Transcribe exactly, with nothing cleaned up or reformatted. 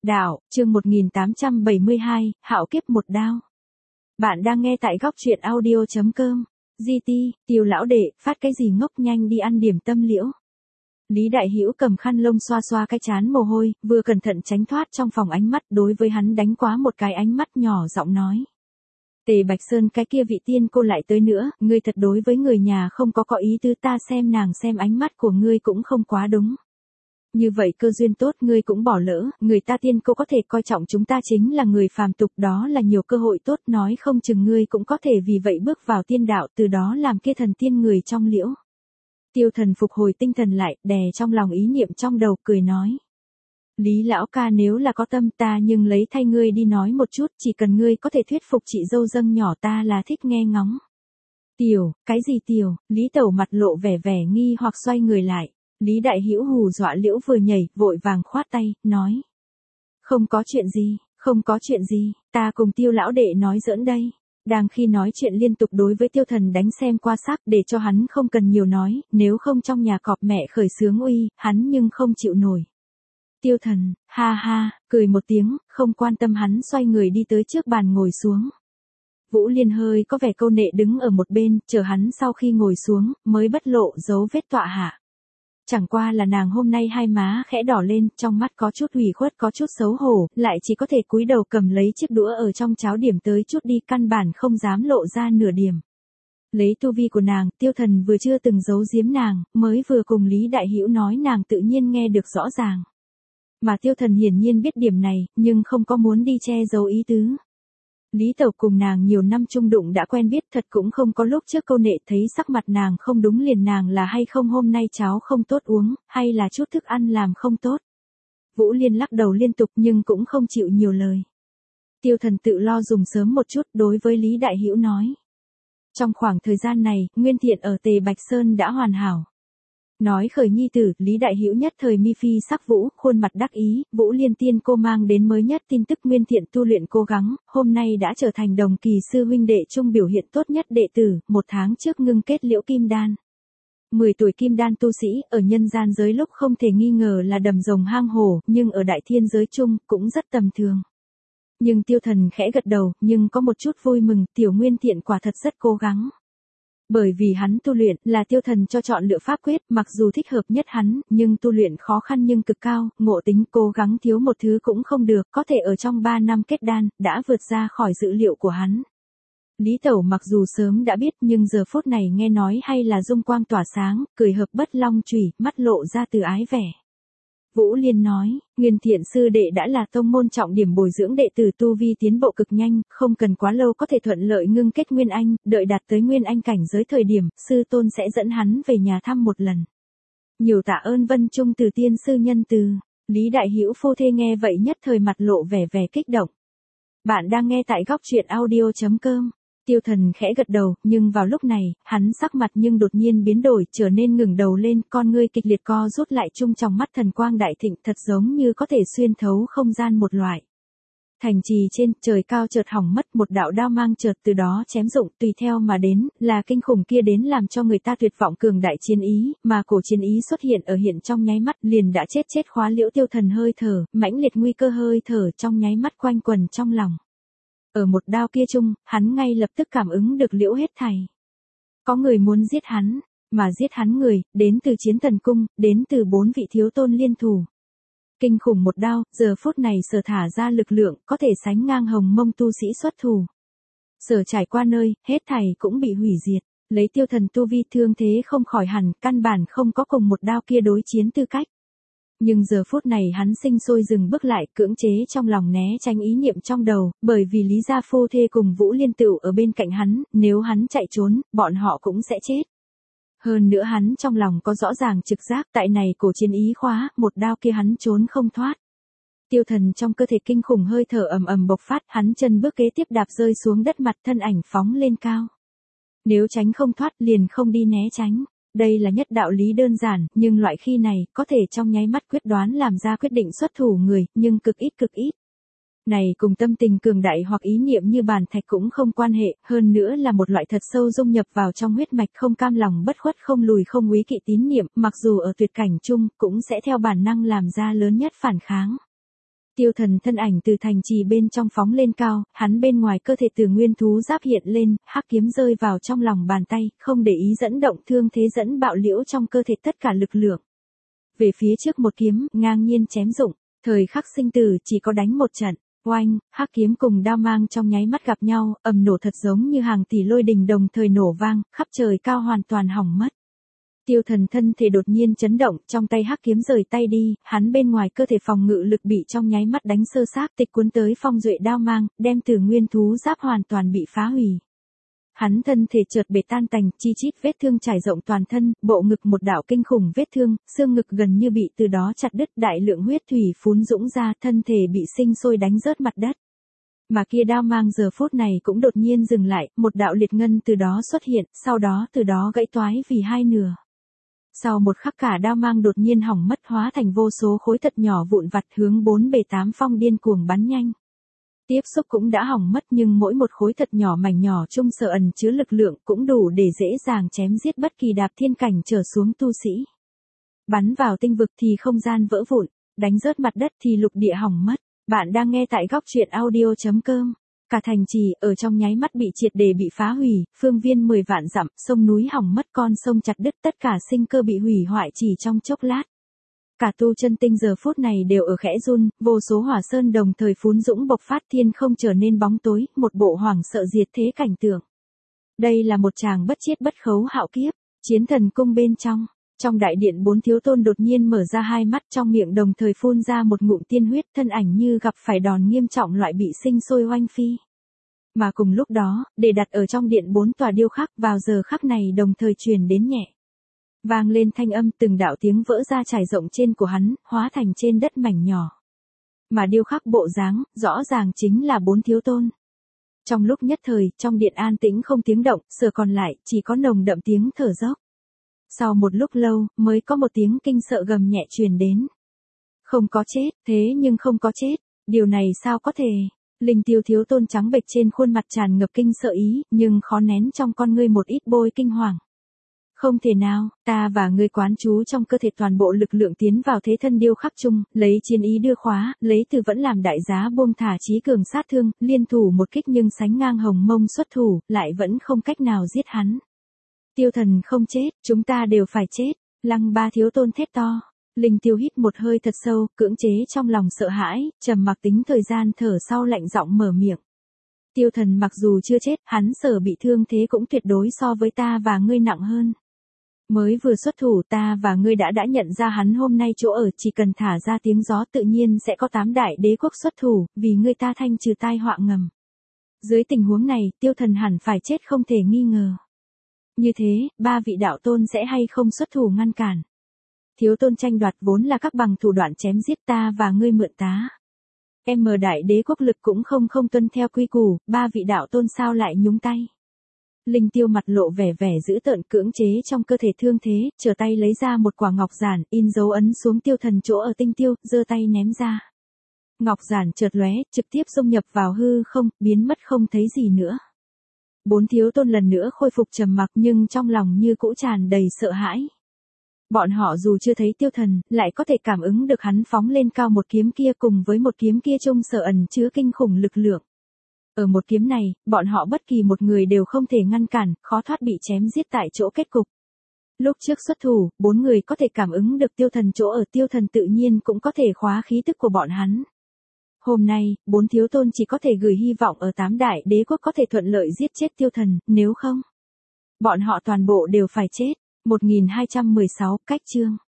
Đạo, chương một nghìn tám trăm bảy mươi hai, Hạo kiếp một đao. Bạn đang nghe tại góc truyện audio chấm com. giê tê, Tiêu lão đệ, phát cái gì ngốc, nhanh đi ăn điểm tâm liễu. Lý Đại Hữu cầm khăn lông xoa xoa cái trán mồ hôi, vừa cẩn thận tránh thoát trong phòng ánh mắt, đối với hắn đánh quá một cái ánh mắt nhỏ giọng nói. Tề Bạch Sơn, cái kia vị tiên cô lại tới nữa, ngươi thật đối với người nhà không có có ý tứ, ta xem nàng xem ánh mắt của ngươi cũng không quá đúng. Như vậy cơ duyên tốt ngươi cũng bỏ lỡ, người ta tiên cô có thể coi trọng chúng ta chính là người phàm tục, đó là nhiều cơ hội tốt, nói không chừng ngươi cũng có thể vì vậy bước vào tiên đạo, từ đó làm kia thần tiên người trong liễu. Tiêu Thần phục hồi tinh thần lại, đè trong lòng ý niệm trong đầu, cười nói. Lý lão ca, nếu là có tâm ta nhưng lấy thay ngươi đi nói một chút, chỉ cần ngươi có thể thuyết phục chị dâu dâng nhỏ ta là thích nghe ngóng. Tiểu, cái gì tiểu, Lý Tẩu mặt lộ vẻ vẻ nghi hoặc xoay người lại. Lý Đại Hữu hù dọa liễu vừa nhảy, vội vàng khoát tay, nói. Không có chuyện gì, không có chuyện gì, ta cùng Tiêu lão đệ nói giỡn đây. Đang khi nói chuyện liên tục đối với Tiêu Thần đánh xem qua sắc để cho hắn không cần nhiều nói, nếu không trong nhà cọp mẹ khởi sướng uy, hắn nhưng không chịu nổi. Tiêu Thần, ha ha, cười một tiếng, không quan tâm hắn xoay người đi tới trước bàn ngồi xuống. Vũ Liên hơi có vẻ câu nệ đứng ở một bên, chờ hắn sau khi ngồi xuống, mới bất lộ dấu vết tọa hạ. Chẳng qua là nàng hôm nay hai má khẽ đỏ lên, trong mắt có chút ủy khuất có chút xấu hổ, lại chỉ có thể cúi đầu cầm lấy chiếc đũa ở trong cháo điểm tới chút đi, căn bản không dám lộ ra nửa điểm. Lấy tu vi của nàng, Tiêu Thần vừa chưa từng giấu giếm nàng, mới vừa cùng Lý Đại Hữu nói nàng tự nhiên nghe được rõ ràng. Mà Tiêu Thần hiển nhiên biết điểm này, nhưng không có muốn đi che giấu ý tứ. Lý Tẩu cùng nàng nhiều năm chung đụng đã quen biết, thật cũng không có lúc trước câu nệ, thấy sắc mặt nàng không đúng liền nàng là hay không hôm nay cháo không tốt uống, hay là chút thức ăn làm không tốt. Vũ Liên lắc đầu liên tục nhưng cũng không chịu nhiều lời. Tiêu Thần tự lo dùng sớm một chút, đối với Lý Đại Hữu nói. Trong khoảng thời gian này, Nguyên Thiện ở Tề Bạch Sơn đã hoàn hảo. Nói khởi nhi tử, Lý Đại Hữu nhất thời mi phi sắc vũ, khuôn mặt đắc ý, Vũ Liên tiên cô mang đến mới nhất tin tức Nguyên Thiện tu luyện cố gắng, hôm nay đã trở thành đồng kỳ sư huynh đệ chung biểu hiện tốt nhất đệ tử, một tháng trước ngưng kết liễu kim đan. mười tuổi kim đan tu sĩ, ở nhân gian giới lúc không thể nghi ngờ là đầm rồng hang hổ, nhưng ở đại thiên giới chung, cũng rất tầm thường. Nhưng Tiêu Thần khẽ gật đầu, nhưng có một chút vui mừng, tiểu Nguyên Thiện quả thật rất cố gắng. Bởi vì hắn tu luyện là Tiêu Thần cho chọn lựa pháp quyết, mặc dù thích hợp nhất hắn, nhưng tu luyện khó khăn nhưng cực cao, ngộ tính cố gắng thiếu một thứ cũng không được, có thể ở trong ba năm kết đan, đã vượt ra khỏi dự liệu của hắn. Lý Tẩu mặc dù sớm đã biết nhưng giờ phút này nghe nói hay là dung quang tỏa sáng, cười hợp bất long chủy, mắt lộ ra từ ái vẻ. Vũ Liên nói, Nguyên Thiện sư đệ đã là tông môn trọng điểm bồi dưỡng đệ tử, tu vi tiến bộ cực nhanh, không cần quá lâu có thể thuận lợi ngưng kết Nguyên Anh, đợi đạt tới Nguyên Anh cảnh giới thời điểm, sư tôn sẽ dẫn hắn về nhà thăm một lần. Nhiều tạ ơn Vân Trung từ tiên sư nhân từ. Lý Đại Hữu phu thê nghe vậy nhất thời mặt lộ vẻ vẻ kích động. Bạn đang nghe tại góc truyện audio chấm com. Tiêu Thần khẽ gật đầu, nhưng vào lúc này, hắn sắc mặt nhưng đột nhiên biến đổi, trở nên ngừng đầu lên, con ngươi kịch liệt co rút lại, chung trong mắt thần quang đại thịnh, thật giống như có thể xuyên thấu không gian một loại. Thành trì trên, trời cao chợt hỏng mất, một đạo đao mang chợt từ đó chém rụng, tùy theo mà đến, là kinh khủng kia đến làm cho người ta tuyệt vọng cường đại chiến ý, mà cổ chiến ý xuất hiện ở hiện trong nháy mắt, liền đã chết chết khóa liễu Tiêu Thần hơi thở, mãnh liệt nguy cơ hơi thở trong nháy mắt quanh quần trong lòng. Ở một đao kia chung, hắn ngay lập tức cảm ứng được liễu hết thảy. Có người muốn giết hắn, mà giết hắn người, đến từ Chiến Thần Cung, đến từ bốn vị thiếu tôn liên thủ. Kinh khủng một đao, giờ phút này sở thả ra lực lượng, có thể sánh ngang Hồng Mông tu sĩ xuất thủ. Sở trải qua nơi, hết thảy cũng bị hủy diệt, lấy Tiêu Thần tu vi thương thế không khỏi hẳn, căn bản không có cùng một đao kia đối chiến tư cách. Nhưng giờ phút này hắn sinh sôi dừng bước lại, cưỡng chế trong lòng né tránh ý niệm trong đầu, bởi vì Lý gia phu thê cùng Vũ Liên tựu ở bên cạnh hắn, nếu hắn chạy trốn, bọn họ cũng sẽ chết. Hơn nữa hắn trong lòng có rõ ràng trực giác, tại này cổ chiến ý khóa, một đao kia hắn trốn không thoát. Tiêu Thần trong cơ thể kinh khủng hơi thở ầm ầm bộc phát, hắn chân bước kế tiếp đạp rơi xuống đất, mặt thân ảnh phóng lên cao. Nếu tránh không thoát liền không đi né tránh. Đây là nhất đạo lý đơn giản, nhưng loại khi này, có thể trong nháy mắt quyết đoán làm ra quyết định xuất thủ người, nhưng cực ít cực ít. Này cùng tâm tình cường đại hoặc ý niệm như bàn thạch cũng không quan hệ, hơn nữa là một loại thật sâu dung nhập vào trong huyết mạch, không cam lòng bất khuất không lùi không úy kỵ tín niệm, mặc dù ở tuyệt cảnh chung, cũng sẽ theo bản năng làm ra lớn nhất phản kháng. Tiêu Thần thân ảnh từ thành trì bên trong phóng lên cao, hắn bên ngoài cơ thể từ nguyên thú giáp hiện lên, hắc kiếm rơi vào trong lòng bàn tay, không để ý dẫn động thương thế dẫn bạo liễu trong cơ thể tất cả lực lượng. Về phía trước một kiếm, ngang nhiên chém dụng, thời khắc sinh tử chỉ có đánh một trận. Oanh, hắc kiếm cùng đao mang trong nháy mắt gặp nhau, ầm nổ thật giống như hàng tỷ lôi đình đồng thời nổ vang, khắp trời cao hoàn toàn hỏng mất. Tiêu Thần thân thể đột nhiên chấn động, trong tay hắc kiếm rời tay đi, hắn bên ngoài cơ thể phòng ngự lực bị trong nháy mắt đánh sơ xác, tịch cuốn tới phong duệ đao mang, đem từ nguyên thú giáp hoàn toàn bị phá hủy. Hắn thân thể chợt bể tan tành, chi chít vết thương trải rộng toàn thân, bộ ngực một đạo kinh khủng vết thương, xương ngực gần như bị từ đó chặt đứt, đại lượng huyết thủy phún dũng ra, thân thể bị sinh sôi đánh rớt mặt đất. Mà kia đao mang giờ phút này cũng đột nhiên dừng lại, một đạo liệt ngân từ đó xuất hiện, sau đó từ đó gãy toái vì hai nửa. Sau một khắc cả đao mang đột nhiên hỏng mất, hóa thành vô số khối thật nhỏ vụn vặt hướng bốn bề tám phong điên cuồng bắn nhanh. Tiếp xúc cũng đã hỏng mất nhưng mỗi một khối thật nhỏ mảnh nhỏ chung sở ẩn chứa lực lượng cũng đủ để dễ dàng chém giết bất kỳ đạp thiên cảnh trở xuống tu sĩ. Bắn vào tinh vực thì không gian vỡ vụn, đánh rớt mặt đất thì lục địa hỏng mất. Bạn đang nghe tại góc truyện audio chấm com. Cả thành trì ở trong nháy mắt bị triệt để bị phá hủy, phương viên mười vạn dặm, sông núi hỏng mất, con sông chặt đứt, tất cả sinh cơ bị hủy hoại chỉ trong chốc lát. Cả tu chân tinh giờ phút này đều ở khẽ run, vô số hỏa sơn đồng thời phún dũng bộc phát, thiên không trở nên bóng tối, một bộ hoảng sợ diệt thế cảnh tượng. Đây là một tràng bất chiết bất khấu hạo kiếp, chiến thần cung bên trong. Trong đại điện bốn thiếu tôn đột nhiên mở ra hai mắt, trong miệng đồng thời phun ra một ngụm tiên huyết, thân ảnh như gặp phải đòn nghiêm trọng loại bị sinh sôi oanh phi. Mà cùng lúc đó, để đặt ở trong điện bốn tòa điêu khắc vào giờ khắc này đồng thời truyền đến nhẹ. Vang lên thanh âm, từng đạo tiếng vỡ ra trải rộng trên của hắn, hóa thành trên đất mảnh nhỏ. Mà điêu khắc bộ dáng, rõ ràng chính là bốn thiếu tôn. Trong lúc nhất thời, trong điện an tĩnh không tiếng động, sở còn lại, chỉ có nồng đậm tiếng thở dốc. Sau một lúc lâu, mới có một tiếng kinh sợ gầm nhẹ truyền đến. Không có chết, thế nhưng không có chết, điều này sao có thể? Linh Tiêu thiếu tôn trắng bệch trên khuôn mặt tràn ngập kinh sợ ý, nhưng khó nén trong con ngươi một ít bôi kinh hoàng. Không thể nào, ta và ngươi quán chú trong cơ thể toàn bộ lực lượng tiến vào thế thân điêu khắc chung, lấy chiến ý đưa khóa, lấy từ vẫn làm đại giá buông thả chí cường sát thương, liên thủ một kích nhưng sánh ngang hồng mông xuất thủ, lại vẫn không cách nào giết hắn. Tiêu Thần không chết, chúng ta đều phải chết, Lăng Ba thiếu tôn thét to. Linh Tiêu hít một hơi thật sâu, cưỡng chế trong lòng sợ hãi, trầm mặc tính thời gian thở sau lạnh giọng mở miệng. Tiêu Thần mặc dù chưa chết, hắn sở bị thương thế cũng tuyệt đối so với ta và ngươi nặng hơn. Mới vừa xuất thủ, ta và ngươi đã đã nhận ra hắn hôm nay chỗ ở, chỉ cần thả ra tiếng gió tự nhiên sẽ có tám đại đế quốc xuất thủ, vì ngươi ta thanh trừ tai họa ngầm. Dưới tình huống này, Tiêu Thần hẳn phải chết không thể nghi ngờ. Như thế, ba vị đạo tôn sẽ hay không xuất thủ ngăn cản. Thiếu tôn tranh đoạt vốn là các bằng thủ đoạn chém giết, ta và ngươi mượn tá. Em mờ đại đế quốc lực cũng không không tuân theo quy củ, ba vị đạo tôn sao lại nhúng tay. Linh Tiêu mặt lộ vẻ vẻ dữ tợn, cưỡng chế trong cơ thể thương thế, trở tay lấy ra một quả ngọc giản, in dấu ấn xuống Tiêu Thần chỗ ở tinh tiêu, giơ tay ném ra. Ngọc giản chợt lóe, trực tiếp xông nhập vào hư không, biến mất không thấy gì nữa. Bốn thiếu tôn lần nữa khôi phục trầm mặc nhưng trong lòng như cũ tràn đầy sợ hãi. Bọn họ dù chưa thấy Tiêu Thần, lại có thể cảm ứng được hắn phóng lên cao một kiếm kia cùng với một kiếm kia chung sở ẩn chứa kinh khủng lực lượng. Ở một kiếm này, bọn họ bất kỳ một người đều không thể ngăn cản, khó thoát bị chém giết tại chỗ kết cục. Lúc trước xuất thủ, bốn người có thể cảm ứng được Tiêu Thần chỗ ở, Tiêu Thần tự nhiên cũng có thể khóa khí tức của bọn hắn. Hôm nay, bốn thiếu tôn chỉ có thể gửi hy vọng ở tám đại đế quốc có thể thuận lợi giết chết Tiêu Thần, nếu không, bọn họ toàn bộ đều phải chết. một nghìn hai trăm mười sáu, cách chương.